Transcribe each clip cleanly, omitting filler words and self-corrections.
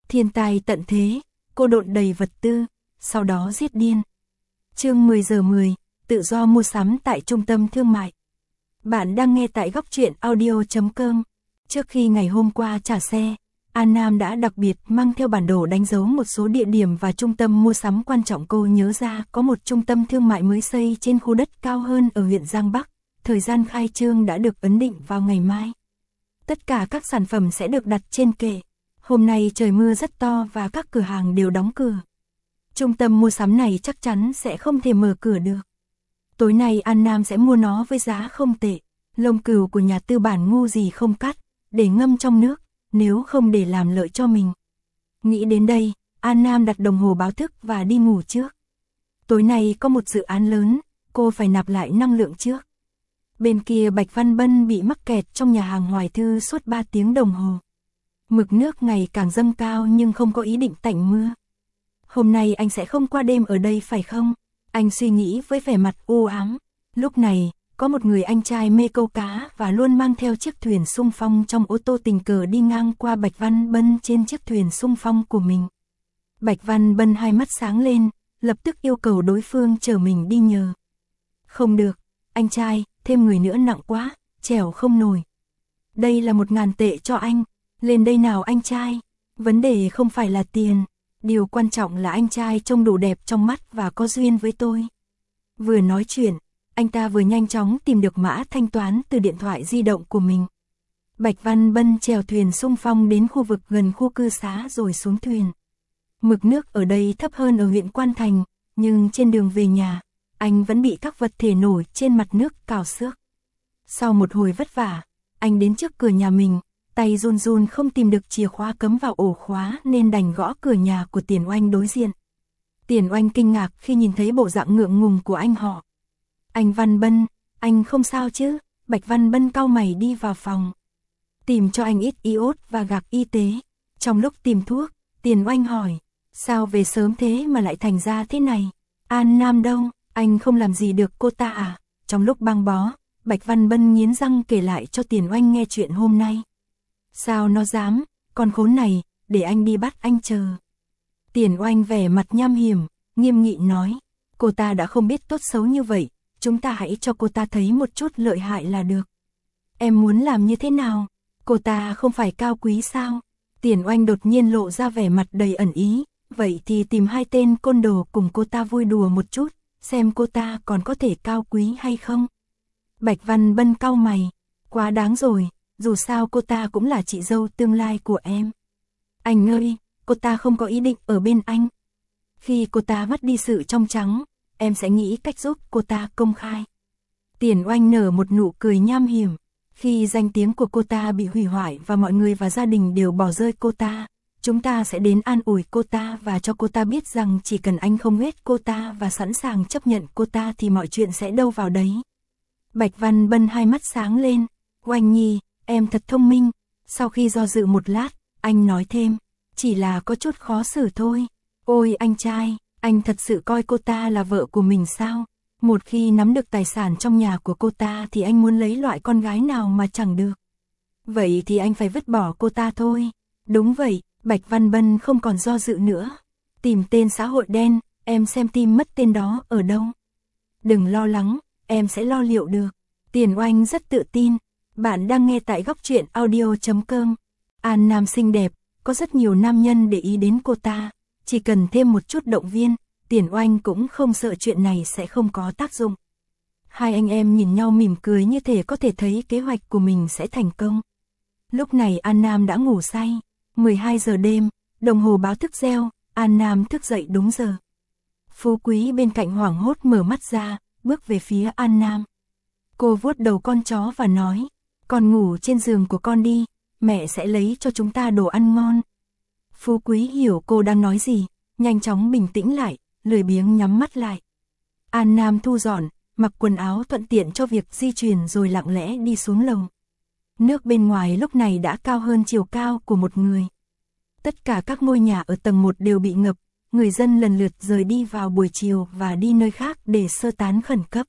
Thiên tai tận thế, cô độn đầy vật tư, sau đó giết điên. Chương 10 giờ 10, tự do mua sắm tại trung tâm thương mại. Bạn đang nghe tại góc truyện audio.com. Trước khi ngày hôm qua trả xe, An Nam đã đặc biệt mang theo bản đồ đánh dấu một số địa điểm và trung tâm mua sắm quan trọng. Cô nhớ ra có một trung tâm thương mại mới xây trên khu đất cao hơn ở huyện Giang Bắc, thời gian khai trương đã được ấn định vào ngày mai. Tất cả các sản phẩm sẽ được đặt trên kệ. Hôm nay trời mưa rất to và các cửa hàng đều đóng cửa. Trung tâm mua sắm này chắc chắn sẽ không thể mở cửa được. Tối nay An Nam sẽ mua nó với giá không tệ. Lông cừu của nhà tư bản ngu gì không cắt, để ngâm trong nước, nếu không để làm lợi cho mình. Nghĩ đến đây, An Nam đặt đồng hồ báo thức và đi ngủ trước. Tối nay có một dự án lớn, cô phải nạp lại năng lượng trước. Bên kia Bạch Văn Bân bị mắc kẹt trong nhà hàng Hoài Thư suốt 3 tiếng đồng hồ. Mực nước ngày càng dâng cao nhưng không có ý định tạnh mưa. Hôm nay anh sẽ không qua đêm ở đây phải không? Anh suy nghĩ với vẻ mặt u ám. Lúc này, có một người anh trai mê câu cá và luôn mang theo chiếc thuyền xung phong trong ô tô tình cờ đi ngang qua Bạch Văn Bân trên chiếc thuyền xung phong của mình. Bạch Văn Bân hai mắt sáng lên, lập tức yêu cầu đối phương chở mình đi nhờ. Không được, anh trai, thêm người nữa nặng quá, chèo không nổi. Đây là 1.000 tệ cho anh, lên đây nào anh trai. Vấn đề không phải là tiền, điều quan trọng là anh trai trông đủ đẹp trong mắt và có duyên với tôi. Vừa nói chuyện, anh ta vừa nhanh chóng tìm được mã thanh toán từ điện thoại di động của mình. Bạch Văn Bân chèo thuyền xung phong đến khu vực gần khu cư xá rồi xuống thuyền. Mực nước ở đây thấp hơn ở huyện Quan Thành, nhưng trên đường về nhà, anh vẫn bị các vật thể nổi trên mặt nước cào xước. Sau một hồi vất vả, anh đến trước cửa nhà mình, tay run run không tìm được chìa khóa cắm vào ổ khóa nên đành gõ cửa nhà của Tiền Oanh đối diện. Tiền Oanh kinh ngạc khi nhìn thấy bộ dạng ngượng ngùng của anh họ. Anh Văn Bân, anh không sao chứ? Bạch Văn Bân cau mày đi vào phòng. Tìm cho anh ít iốt và gạc y tế. Trong lúc tìm thuốc, Tiền Oanh hỏi, sao về sớm thế mà lại thành ra thế này? An Nam đâu, anh không làm gì được cô ta à? Trong lúc băng bó, Bạch Văn Bân nghiến răng kể lại cho Tiền Oanh nghe chuyện hôm nay. Sao nó dám, con khốn này, để anh đi bắt anh chờ. Tiền Oanh vẻ mặt nham hiểm, nghiêm nghị nói, cô ta đã không biết tốt xấu như vậy, chúng ta hãy cho cô ta thấy một chút lợi hại là được. Em muốn làm như thế nào? Cô ta không phải cao quý sao? Tiền Oanh đột nhiên lộ ra vẻ mặt đầy ẩn ý, vậy thì tìm 2 tên côn đồ cùng cô ta vui đùa một chút, xem cô ta còn có thể cao quý hay không. Bạch Văn Bân cau mày, quá đáng rồi, dù sao cô ta cũng là chị dâu tương lai của em. Anh ơi, cô ta không có ý định ở bên anh. Khi cô ta mất đi sự trong trắng, em sẽ nghĩ cách giúp cô ta công khai. Tiền Oanh nở một nụ cười nham hiểm. Khi danh tiếng của cô ta bị hủy hoại và mọi người và gia đình đều bỏ rơi cô ta, chúng ta sẽ đến an ủi cô ta và cho cô ta biết rằng chỉ cần anh không ghét cô ta và sẵn sàng chấp nhận cô ta thì mọi chuyện sẽ đâu vào đấy. Bạch Văn Bân hai mắt sáng lên. Oanh nhi, em thật thông minh. Sau khi do dự một lát, anh nói thêm, chỉ là có chút khó xử thôi. Ôi anh trai, anh thật sự coi cô ta là vợ của mình sao? Một khi nắm được tài sản trong nhà của cô ta thì anh muốn lấy loại con gái nào mà chẳng được. Vậy thì anh phải vứt bỏ cô ta thôi. Đúng vậy, Bạch Văn Bân không còn do dự nữa. Tìm tên xã hội đen, em xem tìm mất tên đó ở đâu. Đừng lo lắng, em sẽ lo liệu được. Tiền Oanh rất tự tin. Bạn đang nghe tại góc truyện audio.com. An Nam xinh đẹp, có rất nhiều nam nhân để ý đến cô ta. Chỉ cần thêm một chút động viên, Tiền Oanh cũng không sợ chuyện này sẽ không có tác dụng. Hai anh em nhìn nhau mỉm cười như thể có thể thấy kế hoạch của mình sẽ thành công. Lúc này An Nam đã ngủ say. 12 giờ đêm, đồng hồ báo thức reo, An Nam thức dậy đúng giờ. Phú Quý bên cạnh hoảng hốt mở mắt ra, bước về phía An Nam. Cô vuốt đầu con chó và nói, con ngủ trên giường của con đi, mẹ sẽ lấy cho chúng ta đồ ăn ngon. Phú Quý hiểu cô đang nói gì, nhanh chóng bình tĩnh lại, lười biếng nhắm mắt lại. An Nam thu dọn, mặc quần áo thuận tiện cho việc di chuyển rồi lặng lẽ đi xuống lầu. Nước bên ngoài lúc này đã cao hơn chiều cao của một người. Tất cả các ngôi nhà ở tầng 1 đều bị ngập, người dân lần lượt rời đi vào buổi chiều và đi nơi khác để sơ tán khẩn cấp.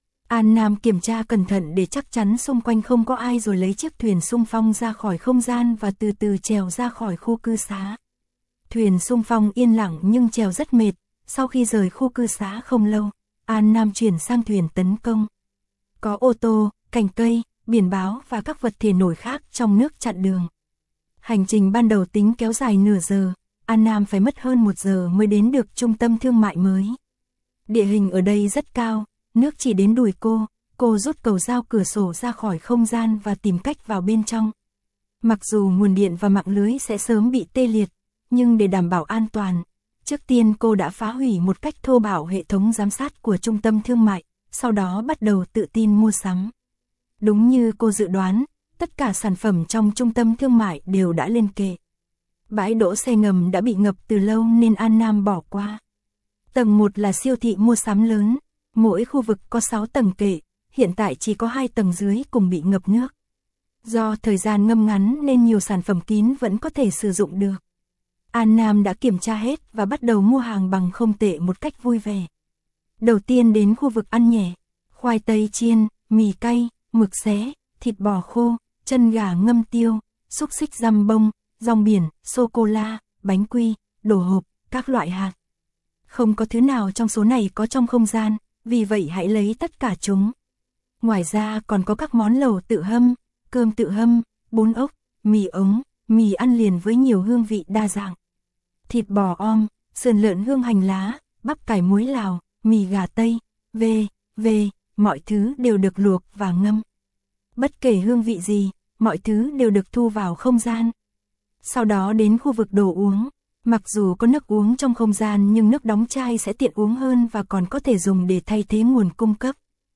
An Nam kiểm tra cẩn thận để chắc chắn xung quanh không có ai rồi lấy chiếc thuyền xung phong ra khỏi không gian và từ từ trèo ra khỏi khu cư xá. Thuyền xung phong yên lặng nhưng chèo rất mệt, sau khi rời khu cư xá không lâu, An Nam chuyển sang thuyền tấn công. Có ô tô, cành cây, biển báo và các vật thể nổi khác trong nước chặn đường. Hành trình ban đầu tính kéo dài nửa giờ, An Nam phải mất hơn 1 giờ mới đến được trung tâm thương mại mới. Địa hình ở đây rất cao, nước chỉ đến đùi cô rút cầu dao cửa sổ ra khỏi không gian và tìm cách vào bên trong. Mặc dù nguồn điện và mạng lưới sẽ sớm bị tê liệt, nhưng để đảm bảo an toàn, trước tiên cô đã phá hủy một cách thô bạo hệ thống giám sát của trung tâm thương mại, sau đó bắt đầu tự tin mua sắm. Đúng như cô dự đoán, tất cả sản phẩm trong trung tâm thương mại đều đã lên kệ. Bãi đỗ xe ngầm đã bị ngập từ lâu nên An Nam bỏ qua. Tầng 1 là siêu thị mua sắm lớn, mỗi khu vực có 6 tầng kệ, hiện tại chỉ có 2 tầng dưới cùng bị ngập nước. Do thời gian ngâm ngắn nên nhiều sản phẩm kín vẫn có thể sử dụng được. An Nam đã kiểm tra hết và bắt đầu mua hàng bằng không tệ một cách vui vẻ. Đầu tiên đến khu vực ăn nhẹ, khoai tây chiên, mì cay, mực xé, thịt bò khô, chân gà ngâm tiêu, xúc xích dăm bông, rong biển, sô-cô-la, bánh quy, đồ hộp, các loại hạt. Không có thứ nào trong số này có trong không gian, vì vậy hãy lấy tất cả chúng. Ngoài ra còn có các món lẩu tự hâm, cơm tự hâm, bún ốc, mì ống, mì ăn liền với nhiều hương vị đa dạng. Thịt bò om, sườn lợn hương hành lá, bắp cải muối Lào, mì gà Tây, mọi thứ đều được luộc và ngâm. Bất kể hương vị gì, mọi thứ đều được thu vào không gian. Sau đó đến khu vực đồ uống, mặc dù có nước uống trong không gian nhưng nước đóng chai sẽ tiện uống hơn và còn có thể dùng để thay thế nguồn cung cấp.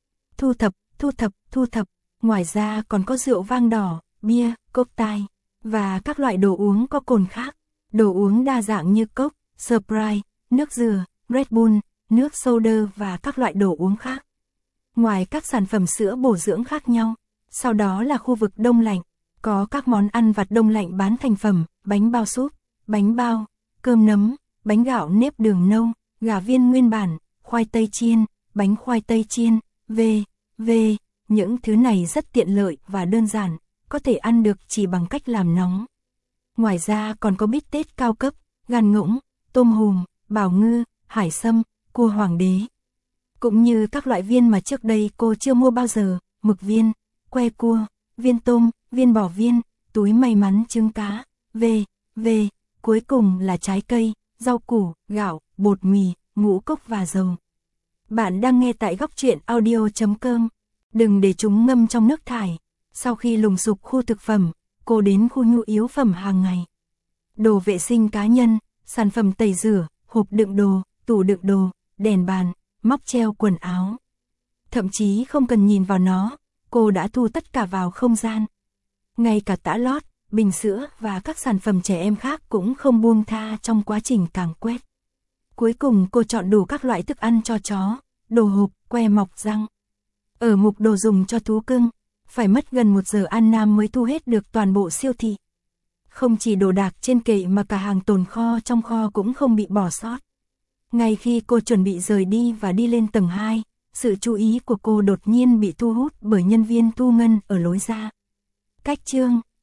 Thu thập, ngoài ra còn có rượu vang đỏ, bia, cocktail, và các loại đồ uống có cồn khác. Đồ uống đa dạng như Coke, Sprite, nước dừa, Red Bull, nước soda và các loại đồ uống khác. Ngoài các sản phẩm sữa bổ dưỡng khác nhau, sau đó là khu vực đông lạnh, có các món ăn vặt đông lạnh bán thành phẩm, bánh bao súp, bánh bao, cơm nấm, bánh gạo nếp đường nâu, gà viên nguyên bản, khoai tây chiên, bánh khoai tây chiên, những thứ này rất tiện lợi và đơn giản, có thể ăn được chỉ bằng cách làm nóng. Ngoài ra còn có bít tết cao cấp, gan ngỗng, tôm hùm, bào ngư, hải sâm, cua hoàng đế. Cũng như các loại viên mà trước đây cô chưa mua bao giờ, mực viên, que cua, viên tôm, viên bò viên, túi may mắn trứng cá, cuối cùng là trái cây, rau củ, gạo, bột mì, ngũ cốc và dầu. Bạn đang nghe tại Góc Truyện Audio.com. Đừng để chúng ngâm trong nước thải. Sau khi lùng sục khu thực phẩm, cô đến khu nhu yếu phẩm hàng ngày. Đồ vệ sinh cá nhân, sản phẩm tẩy rửa, hộp đựng đồ, tủ đựng đồ, đèn bàn, móc treo quần áo. Thậm chí không cần nhìn vào nó, cô đã thu tất cả vào không gian. Ngay cả tã lót, bình sữa và các sản phẩm trẻ em khác cũng không buông tha trong quá trình càn quét. Cuối cùng cô chọn đủ các loại thức ăn cho chó, đồ hộp, que mọc răng. Ở mục đồ dùng cho thú cưng, phải mất gần 1 giờ An Nam mới thu hết được toàn bộ siêu thị. Không chỉ đồ đạc trên kệ mà cả hàng tồn kho trong kho cũng không bị bỏ sót. Ngay khi cô chuẩn bị rời đi và đi lên tầng 2, sự chú ý của cô đột nhiên bị thu hút bởi nhân viên thu ngân ở lối ra. Cách chương